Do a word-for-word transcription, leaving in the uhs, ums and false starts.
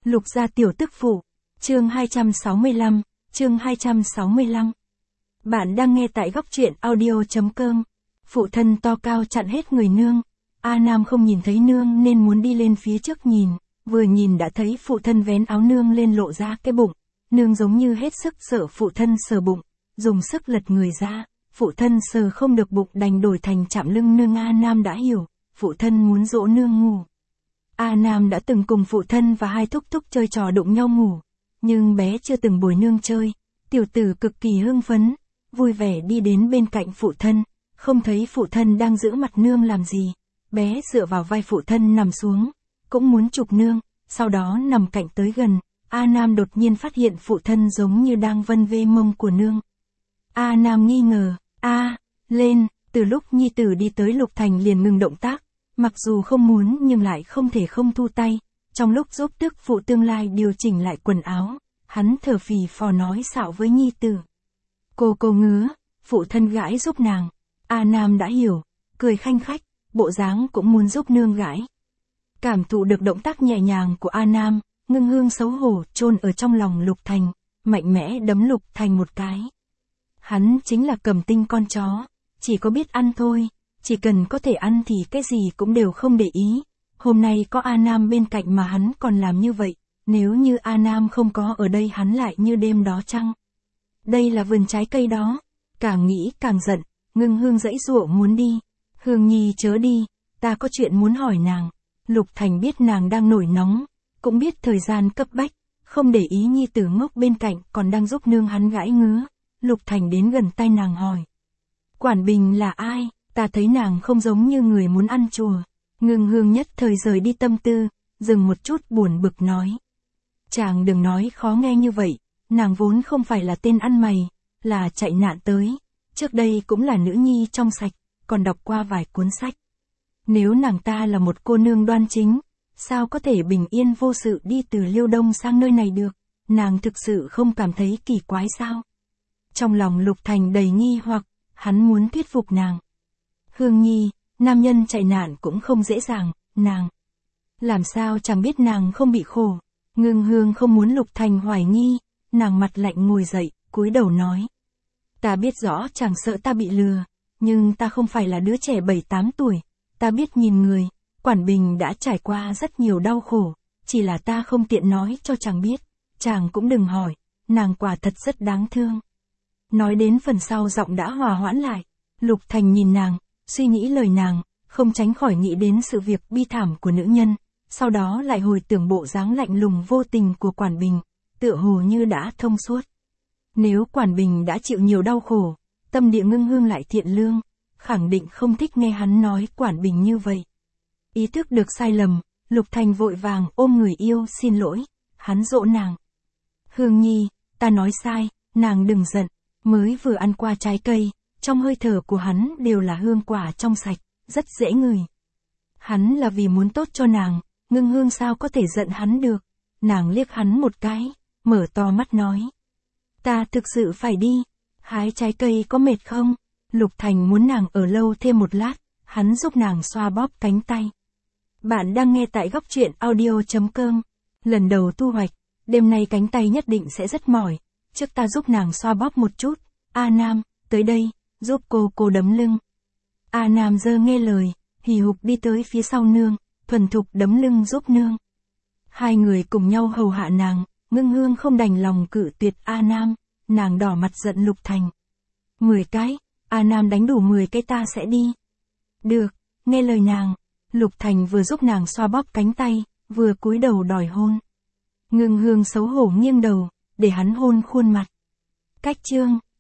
Lục gia tiểu tức phụ. Chương hai trăm sáu mươi lăm, chương hai trăm sáu mươi lăm. Bạn đang nghe tại góc truyện audio.com. Phụ thân to cao chặn hết người nương. A Nam không nhìn thấy nương nên muốn đi lên phía trước nhìn, vừa nhìn đã thấy phụ thân vén áo nương lên lộ ra cái bụng. Nương giống như hết sức sợ phụ thân sờ bụng, dùng sức lật người ra, phụ thân sờ không được bụng đành đổi thành chạm lưng nương. A Nam đã hiểu, phụ thân muốn dỗ nương ngủ. A Nam đã từng cùng phụ thân và hai thúc thúc chơi trò đụng nhau ngủ, nhưng bé chưa từng bồi nương chơi. Tiểu tử cực kỳ hưng phấn, vui vẻ đi đến bên cạnh phụ thân, không thấy phụ thân đang giữ mặt nương làm gì. Bé dựa vào vai phụ thân nằm xuống, cũng muốn chụp nương, sau đó nằm cạnh tới gần. A Nam đột nhiên phát hiện phụ thân giống như đang vân vê mông của nương. A Nam nghi ngờ, a, lên, từ lúc nhi tử đi tới Lục Thành liền ngừng động tác, mặc dù không muốn nhưng lại không thể không thu tay. Trong lúc giúp tức phụ tương lai điều chỉnh lại quần áo, hắn thở phì phò nói xạo với nhi tử. Cô cô ngứa, phụ thân gãi giúp nàng. A Nam đã hiểu, cười khanh khách, bộ dáng cũng muốn giúp nương gãi. Cảm thụ được động tác nhẹ nhàng của A Nam, Ngưng Hương xấu hổ chôn ở trong lòng Lục Thành, mạnh mẽ đấm Lục Thành một cái. Hắn chính là Cầm Tinh con chó, chỉ có biết ăn thôi, chỉ cần có thể ăn thì cái gì cũng đều không để ý. Hôm nay có A Nam bên cạnh mà hắn còn làm như vậy, nếu như A Nam không có ở đây hắn lại như đêm đó chăng? Đây là vườn trái cây đó. Càng nghĩ càng giận, Ngưng Hương giãy giụa muốn đi. Hương Nhi chớ đi, ta có chuyện muốn hỏi nàng. Lục Thành biết nàng đang nổi nóng, cũng biết thời gian cấp bách, không để ý nhi tử ngốc bên cạnh còn đang giúp nương hắn gãi ngứa. Lục Thành đến gần tai nàng hỏi. Quản Bình là ai? Ta thấy nàng không giống như người muốn ăn chùa. Ngưng Hương nhất thời rời đi tâm tư, dừng một chút buồn bực nói. Chàng đừng nói khó nghe như vậy, nàng vốn không phải là tên ăn mày, là chạy nạn tới. Trước đây cũng là nữ nhi trong sạch, còn đọc qua vài cuốn sách. Nếu nàng ta là một cô nương đoan chính, sao có thể bình yên vô sự đi từ Liêu Đông sang nơi này được? Nàng thực sự không cảm thấy kỳ quái sao? Trong lòng Lục Thành đầy nghi hoặc, hắn muốn thuyết phục nàng. Hương Nhi, nam nhân chạy nạn cũng không dễ dàng, nàng. Làm sao chẳng biết nàng không bị khổ. Ngưng Hương không muốn Lục Thành hoài nghi, nàng mặt lạnh ngồi dậy, cúi đầu nói. Ta biết rõ chàng sợ ta bị lừa, nhưng ta không phải là đứa trẻ bảy tám tuổi, ta biết nhìn người. Quản Bình đã trải qua rất nhiều đau khổ, chỉ là ta không tiện nói cho chàng biết, chàng cũng đừng hỏi, nàng quả thật rất đáng thương. Nói đến phần sau giọng đã hòa hoãn lại, Lục Thành nhìn nàng, suy nghĩ lời nàng, không tránh khỏi nghĩ đến sự việc bi thảm của nữ nhân, sau đó lại hồi tưởng bộ dáng lạnh lùng vô tình của Quản Bình, tựa hồ như đã thông suốt. Nếu Quản Bình đã chịu nhiều đau khổ, tâm địa Ngưng Hương lại thiện lương, khẳng định không thích nghe hắn nói Quản Bình như vậy. Ý thức được sai lầm, Lục Thành vội vàng ôm người yêu xin lỗi, hắn dỗ nàng. Hương Nhi, ta nói sai, nàng đừng giận, mới vừa ăn qua trái cây, trong hơi thở của hắn đều là hương quả trong sạch, rất dễ ngửi. Hắn là vì muốn tốt cho nàng, Ngưng Hương sao có thể giận hắn được. Nàng liếc hắn một cái, mở to mắt nói. Ta thực sự phải đi, hái trái cây có mệt không? Lục Thành muốn nàng ở lâu thêm một lát, hắn giúp nàng xoa bóp cánh tay. Bạn đang nghe tại góc truyện audio.com. Lần đầu thu hoạch, đêm nay cánh tay nhất định sẽ rất mỏi, trước ta giúp nàng xoa bóp một chút. A Nam, tới đây, giúp cô cô đấm lưng. A Nam giơ nghe lời, hì hục đi tới phía sau nương, thuần thục đấm lưng giúp nương. Hai người cùng nhau hầu hạ nàng, Ngưng Hương không đành lòng cự tuyệt A Nam, nàng đỏ mặt giận Lục Thành. Mười cái, A Nam đánh đủ mười cái ta sẽ đi. Được, nghe lời nàng. Lục Thành vừa giúp nàng xoa bóp cánh tay, vừa cúi đầu đòi hôn. Ngưng Hương xấu hổ nghiêng đầu, để hắn hôn khuôn mặt. Cách chương.